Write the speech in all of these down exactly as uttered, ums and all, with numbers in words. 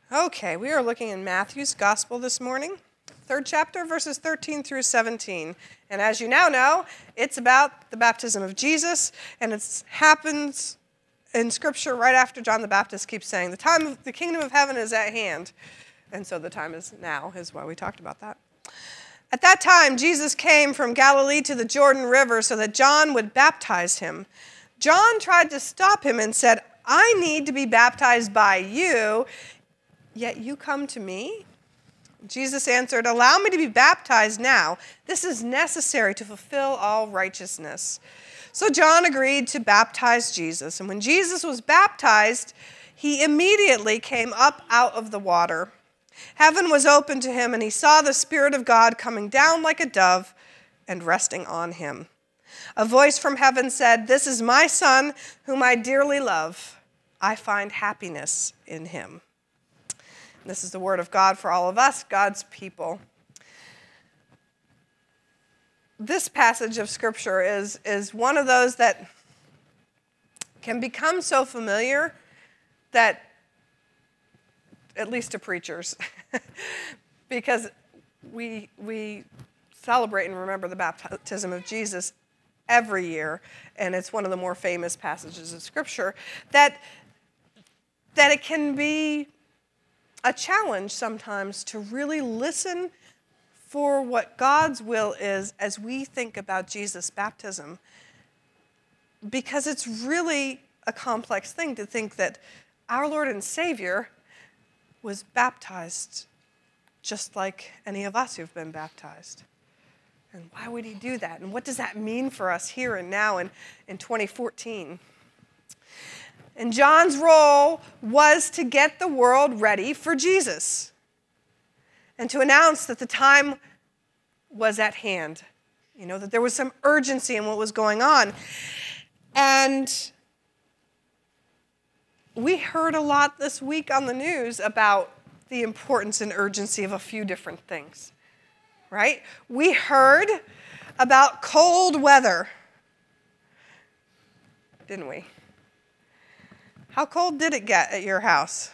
Okay, we are looking in Matthew's Gospel this morning, third chapter, verses thirteen through seventeen. And as you now know, it's about the baptism of Jesus, and it happens in Scripture right after John the Baptist keeps saying, the time of the kingdom of heaven is at hand. And so the time is now, is why we talked about that. At that time, Jesus came from Galilee to the Jordan River so that John would baptize him. John tried to stop him and said, I need to be baptized by you, yet you come to me? Jesus answered, allow me to be baptized now. This is necessary to fulfill all righteousness. So John agreed to baptize Jesus. And when Jesus was baptized, he immediately came up out of the water. Heaven was opened to him, and he saw the Spirit of God coming down like a dove and resting on him. A voice from heaven said, this is my Son, whom I dearly love. I find happiness in him. This is the word of God for all of us, God's people. This passage of Scripture is, is one of those that can become so familiar that, at least to preachers, because we, we celebrate and remember the baptism of Jesus every year, and it's one of the more famous passages of Scripture, that, that it can be a challenge sometimes to really listen for what God's will is as we think about Jesus' baptism. Because it's really a complex thing to think that our Lord and Savior was baptized just like any of us who've been baptized. And why would he do that? And what does that mean for us here and now in, in twenty fourteen? And John's role was to get the world ready for Jesus and to announce that the time was at hand, you know, that there was some urgency in what was going on. And we heard a lot this week on the news about the importance and urgency of a few different things, right? We heard about cold weather, didn't we? How cold did it get at your house?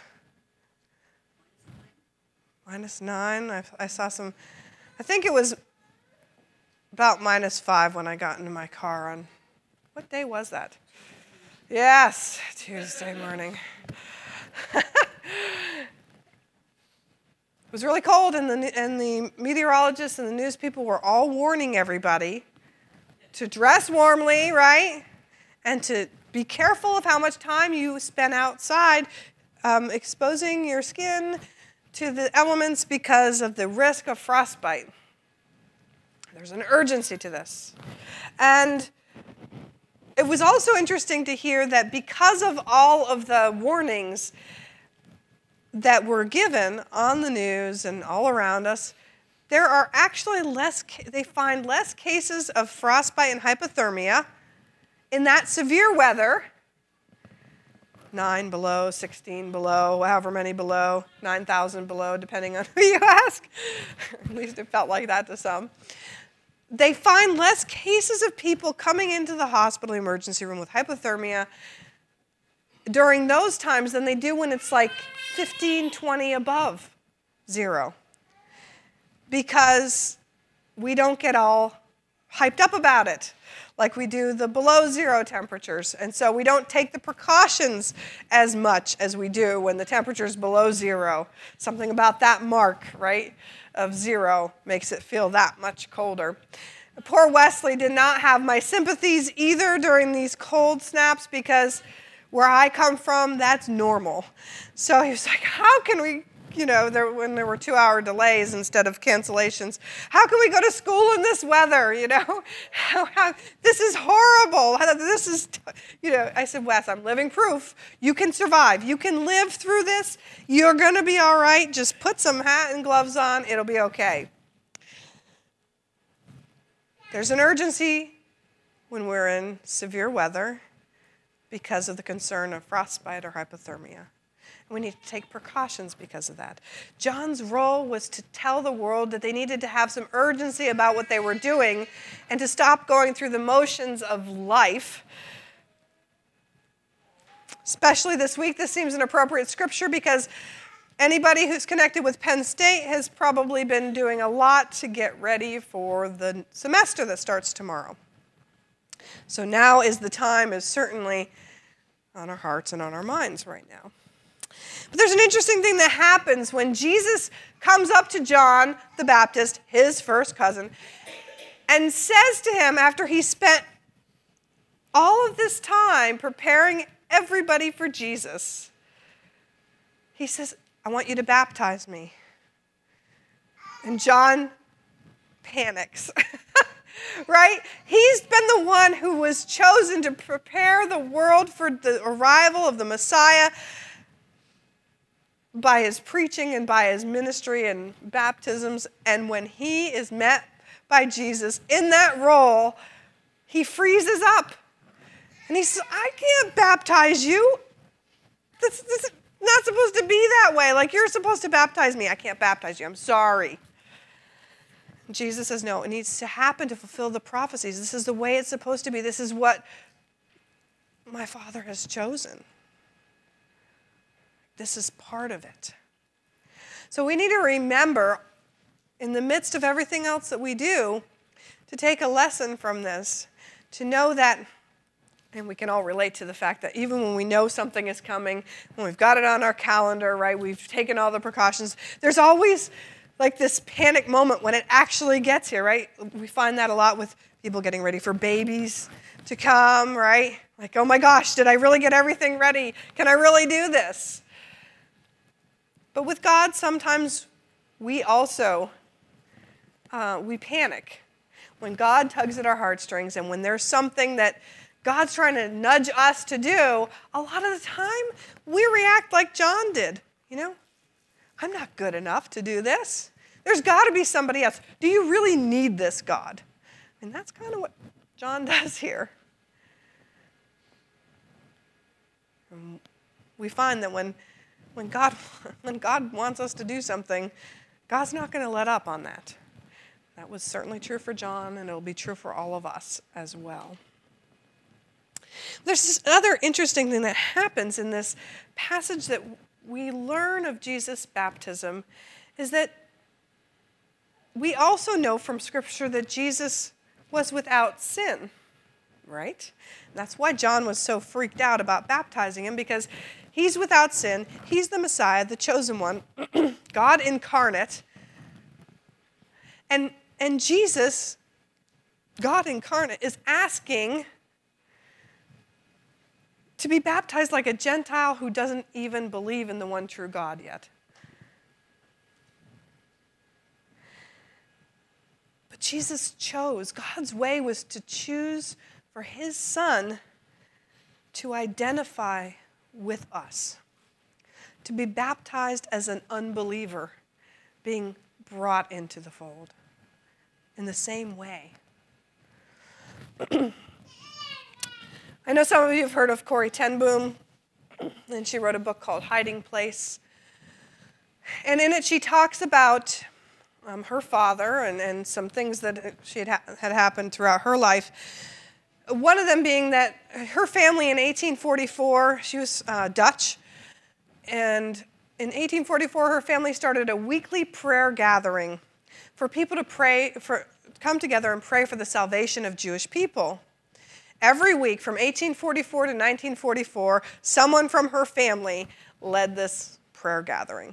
Minus nine. I, I saw some, I think it was about minus five when I got into my car on, what day was that? Yes, Tuesday morning. It was really cold, and the, and the meteorologists and the news people were all warning everybody to dress warmly, right? And to be careful of how much time you spend outside um, exposing your skin to the elements because of the risk of frostbite. There's an urgency to this. And it was also interesting to hear that because of all of the warnings that were given on the news and all around us, there are actually less, they find less cases of frostbite and hypothermia in that severe weather, nine below, sixteen below, however many below, nine thousand below, depending on who you ask. At least it felt like that to some. They find less cases of people coming into the hospital emergency room with hypothermia during those times than they do when it's like fifteen, twenty above zero. Because we don't get all hyped up about it like we do the below zero temperatures. And so we don't take the precautions as much as we do when the temperature's below zero. Something about that mark, right, of zero makes it feel that much colder. Poor Wesley did not have my sympathies either during these cold snaps because where I come from, that's normal. So he was like, how can we, you know, there, when there were two-hour delays instead of cancellations, how can we go to school in this weather, you know? How, how, this is horrible. This is, you know, I said, Wes, I'm living proof. You can survive. You can live through this. You're going to be all right. Just put some hat and gloves on. It'll be okay. There's an urgency when we're in severe weather because of the concern of frostbite or hypothermia. We need to take precautions because of that. John's role was to tell the world that they needed to have some urgency about what they were doing and to stop going through the motions of life. Especially this week, this seems an appropriate scripture because Anybody who's connected with Penn State has probably been doing a lot to get ready for the semester that starts tomorrow. So now is the time, is certainly on our hearts and on our minds right now. But there's an interesting thing that happens when Jesus comes up to John the Baptist, his first cousin, and says to him, after he spent all of this time preparing everybody for Jesus, he says, I want you to baptize me. And John panics, right? He's been the one who was chosen to prepare the world for the arrival of the Messiah by his preaching and by his ministry and baptisms. And when he is met by Jesus in that role, he freezes up. And he says, I can't baptize you. This, this is not supposed to be that way. Like, you're supposed to baptize me. I can't baptize you. I'm sorry. And Jesus says, no, it needs to happen to fulfill the prophecies. This is the way it's supposed to be. This is what my Father has chosen. This is part of it. So we need to remember, in the midst of everything else that we do, to take a lesson from this, to know that, and we can all relate to the fact that even when we know something is coming, when we've got it on our calendar, right, we've taken all the precautions, there's always like this panic moment when it actually gets here, right? We find that a lot with people getting ready for babies to come, right? Like, oh my gosh, did I really get everything ready? Can I really do this? But with God, sometimes we also, uh, we panic. When God tugs at our heartstrings and when there's something that God's trying to nudge us to do, a lot of the time we react like John did. You know, I'm not good enough to do this. There's got to be somebody else. Do you really need this, God? And that's kind of what John does here. And we find that when, when, God, when God wants us to do something, God's not going to let up on that. That was certainly true for John, and it'll be true for all of us as well. There's this other interesting thing that happens in this passage that we learn of Jesus' baptism, is that we also know from Scripture that Jesus was without sin, right? And that's why John was so freaked out about baptizing him, because he's without sin. He's the Messiah, the chosen one, God incarnate. And, and Jesus, God incarnate, is asking to be baptized like a Gentile who doesn't even believe in the one true God yet. But Jesus chose, God's way was to choose for his Son to identify with us, to be baptized as an unbeliever, being brought into the fold in the same way. I know some of you have heard of Corrie ten Boom, and she wrote a book called Hiding Place. And in it she talks about um, her father and, and some things that she had, ha- had happened throughout her life. One of them being that her family in eighteen forty-four, she was uh, Dutch, and in eighteen forty-four her family started a weekly prayer gathering for people to pray, for come together and pray for the salvation of Jewish people. Every week from eighteen forty-four to nineteen forty-four, someone from her family led this prayer gathering.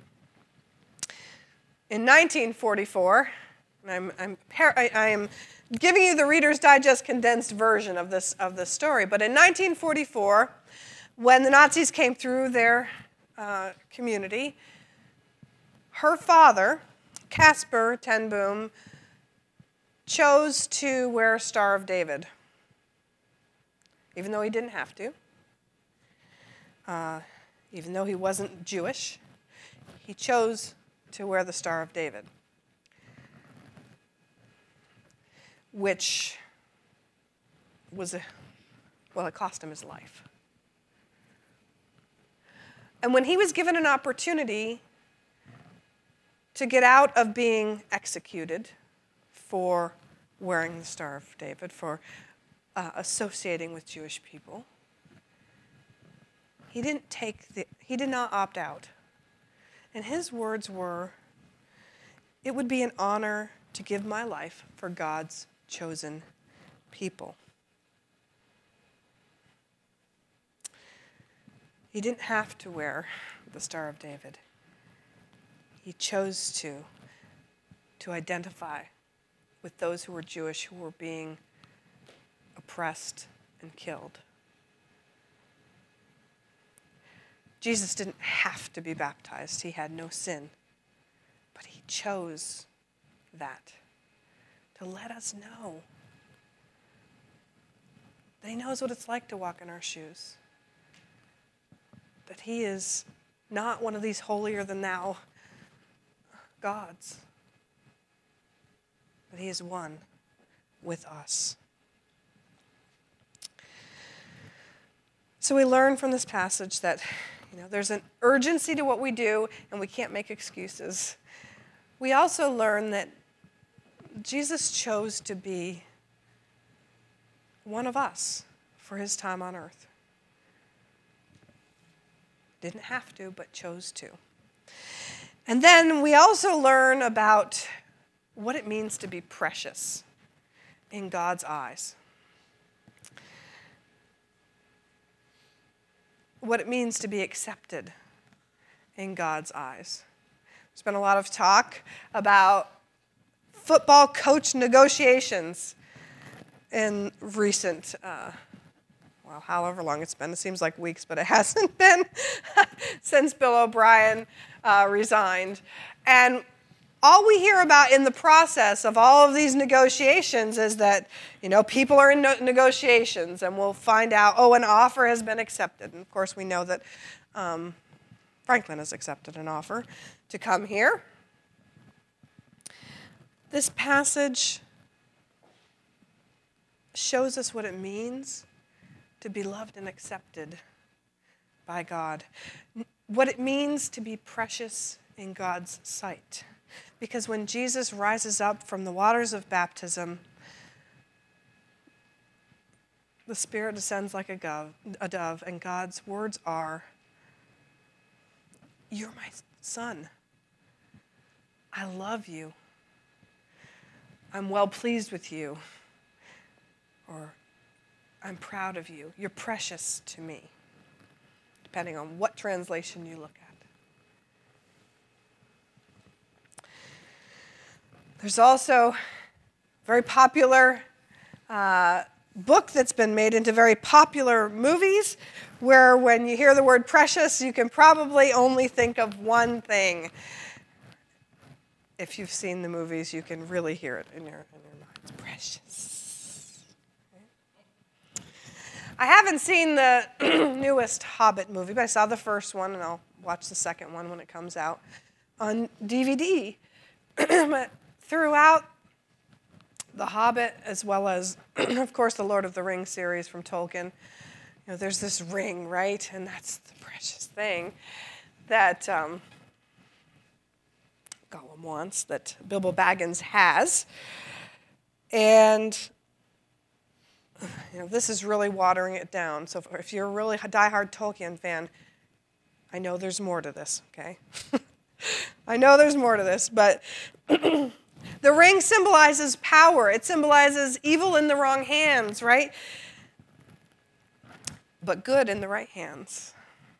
In nineteen forty-four, and I'm, I'm, I, I am giving you the Reader's Digest condensed version of this, of this story, but in nineteen forty-four, when the Nazis came through their uh, community, her father, Caspar ten Boom, chose to wear a Star of David, even though he didn't have to, uh, even though he wasn't Jewish. He chose to wear the Star of David, which was, a, well, it cost him his life. And when he was given an opportunity to get out of being executed for wearing the Star of David, for uh, associating with Jewish people, he didn't take the, he did not opt out. And his words were, "It would be an honor to give my life for God's chosen people." He didn't have to wear the Star of David. He chose to, to identify with those who were Jewish, who were being oppressed and killed. Jesus didn't have to be baptized. He had no sin. But he chose that to let us know that he knows what it's like to walk in our shoes. That he is not one of these holier-than-thou gods. But he is one with us. So we learn from this passage that, you know, there's an urgency to what we do, and we can't make excuses. We also learn that Jesus chose to be one of us for his time on earth. Didn't have to, but chose to. And then we also learn about what it means to be precious in God's eyes. What it means to be accepted in God's eyes. There's been a lot of talk about football coach negotiations in recent, uh, well, however long it's been. It seems like weeks, but it hasn't been since Bill O'Brien uh, resigned. And all we hear about in the process of all of these negotiations is that, you know, people are in no- negotiations, and we'll find out, oh, an offer has been accepted. And of course, we know that um, Franklin has accepted an offer to come here. This passage shows us what it means to be loved and accepted by God, what it means to be precious in God's sight. Because when Jesus rises up from the waters of baptism, the Spirit descends like a dove, a dove, and God's words are, "You're my son. I love you. I'm well pleased with you." Or, "I'm proud of you. You're precious to me," depending on what translation you look at. There's also a very popular uh, book that's been made into very popular movies, where when you hear the word precious, you can probably only think of one thing. If you've seen the movies, you can really hear it in your, in your minds. Precious. Okay. I haven't seen the newest Hobbit movie, but I saw the first one, and I'll watch the second one when it comes out on D V D. But throughout The Hobbit, as well as, of course, the Lord of the Rings series from Tolkien, you know, there's this ring, right? And that's the precious thing that um, Gollum wants, that Bilbo Baggins has. And, you know, this is really watering it down. So if you're a really diehard Tolkien fan, I know there's more to this, okay? I know there's more to this, but the ring symbolizes power. It symbolizes evil in the wrong hands, right? But good in the right hands.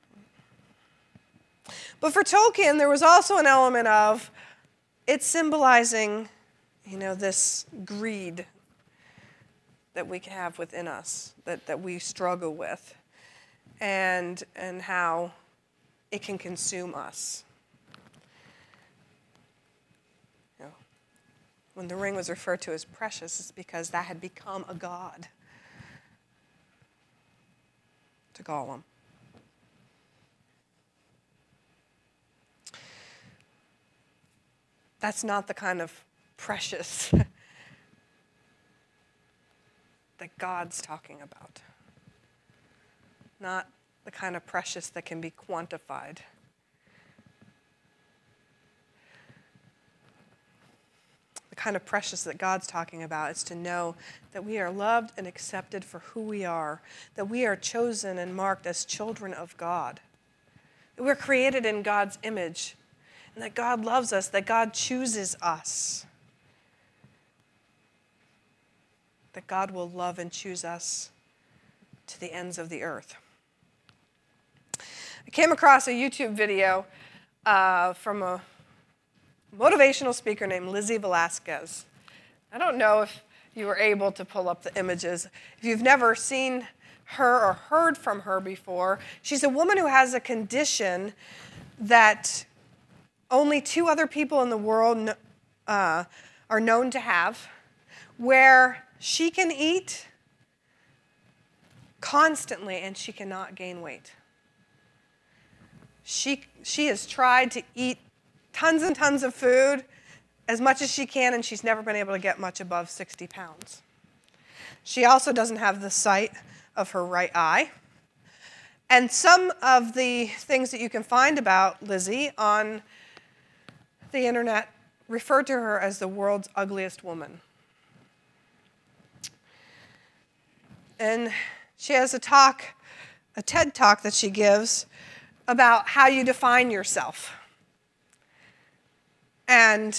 But for Tolkien, there was also an element of it symbolizing, you know, this greed that we have within us, that, that we struggle with, and, and how it can consume us. When the ring was referred to as precious, it's because that had become a god to Gollum. That's not the kind of precious that God's talking about. Not the kind of precious that can be quantified. The kind of precious that God's talking about is to know that we are loved and accepted for who we are, that we are chosen and marked as children of God, that we're created in God's image, and that God loves us, that God chooses us, that God will love and choose us to the ends of the earth. I came across a YouTube video uh, from a motivational speaker named Lizzie Velasquez. I don't know if you were able to pull up the images. If you've never seen her or heard from her before, she's a woman who has a condition that only two other people in the world uh, are known to have, where she can eat constantly and she cannot gain weight. She, she has tried to eat tons and tons of food, as much as she can, and she's never been able to get much above sixty pounds. She also doesn't have the sight of her right eye. And some of the things that you can find about Lizzie on the internet refer to her as the world's ugliest woman. And she has a talk, a TED talk that she gives about how you define yourself. And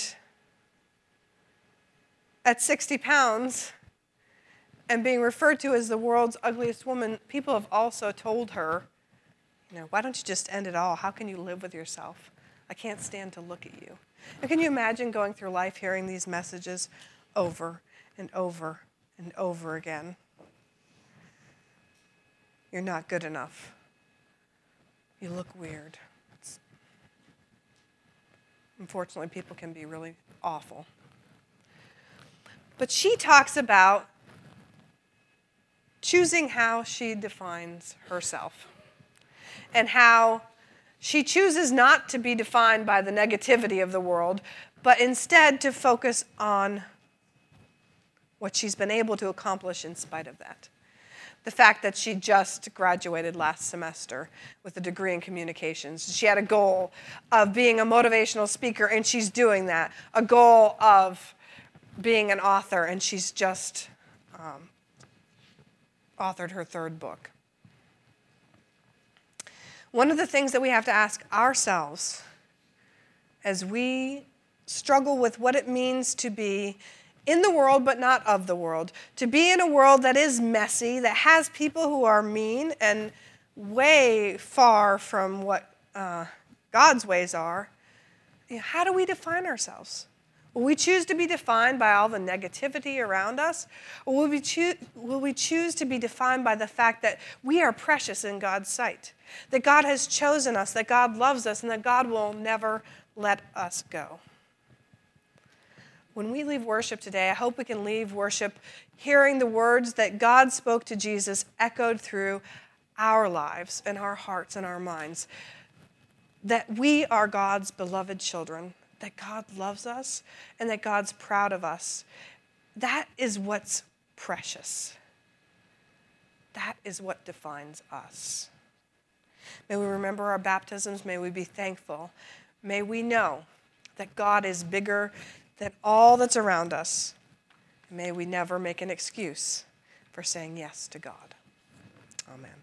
at sixty pounds and being referred to as the world's ugliest woman, people have also told her, you know, why don't you just end it all? How can you live with yourself? I can't stand to look at you. And can you imagine going through life hearing these messages over and over and over again? You're not good enough. You look weird. It's, unfortunately, people can be really awful. But she talks about choosing how she defines herself and how she chooses not to be defined by the negativity of the world, but instead to focus on what she's been able to accomplish in spite of that. The fact that she just graduated last semester with a degree in communications. She had a goal of being a motivational speaker, and she's doing that. A goal of being an author, and she's just um, authored her third book. One of the things that we have to ask ourselves as we struggle with what it means to be in the world but not of the world, to be in a world that is messy, that has people who are mean and way far from what uh, God's ways are, you know, how do we define ourselves? Will we choose to be defined by all the negativity around us? Or will we, choo- will we choose to be defined by the fact that we are precious in God's sight? That God has chosen us, that God loves us, and that God will never let us go. When we leave worship today, I hope we can leave worship hearing the words that God spoke to Jesus echoed through our lives and our hearts and our minds. That we are God's beloved children, that God loves us, and that God's proud of us. That is what's precious. That is what defines us. May we remember our baptisms. May we be thankful. May we know that God is bigger than all that's around us. May we never make an excuse for saying yes to God. Amen.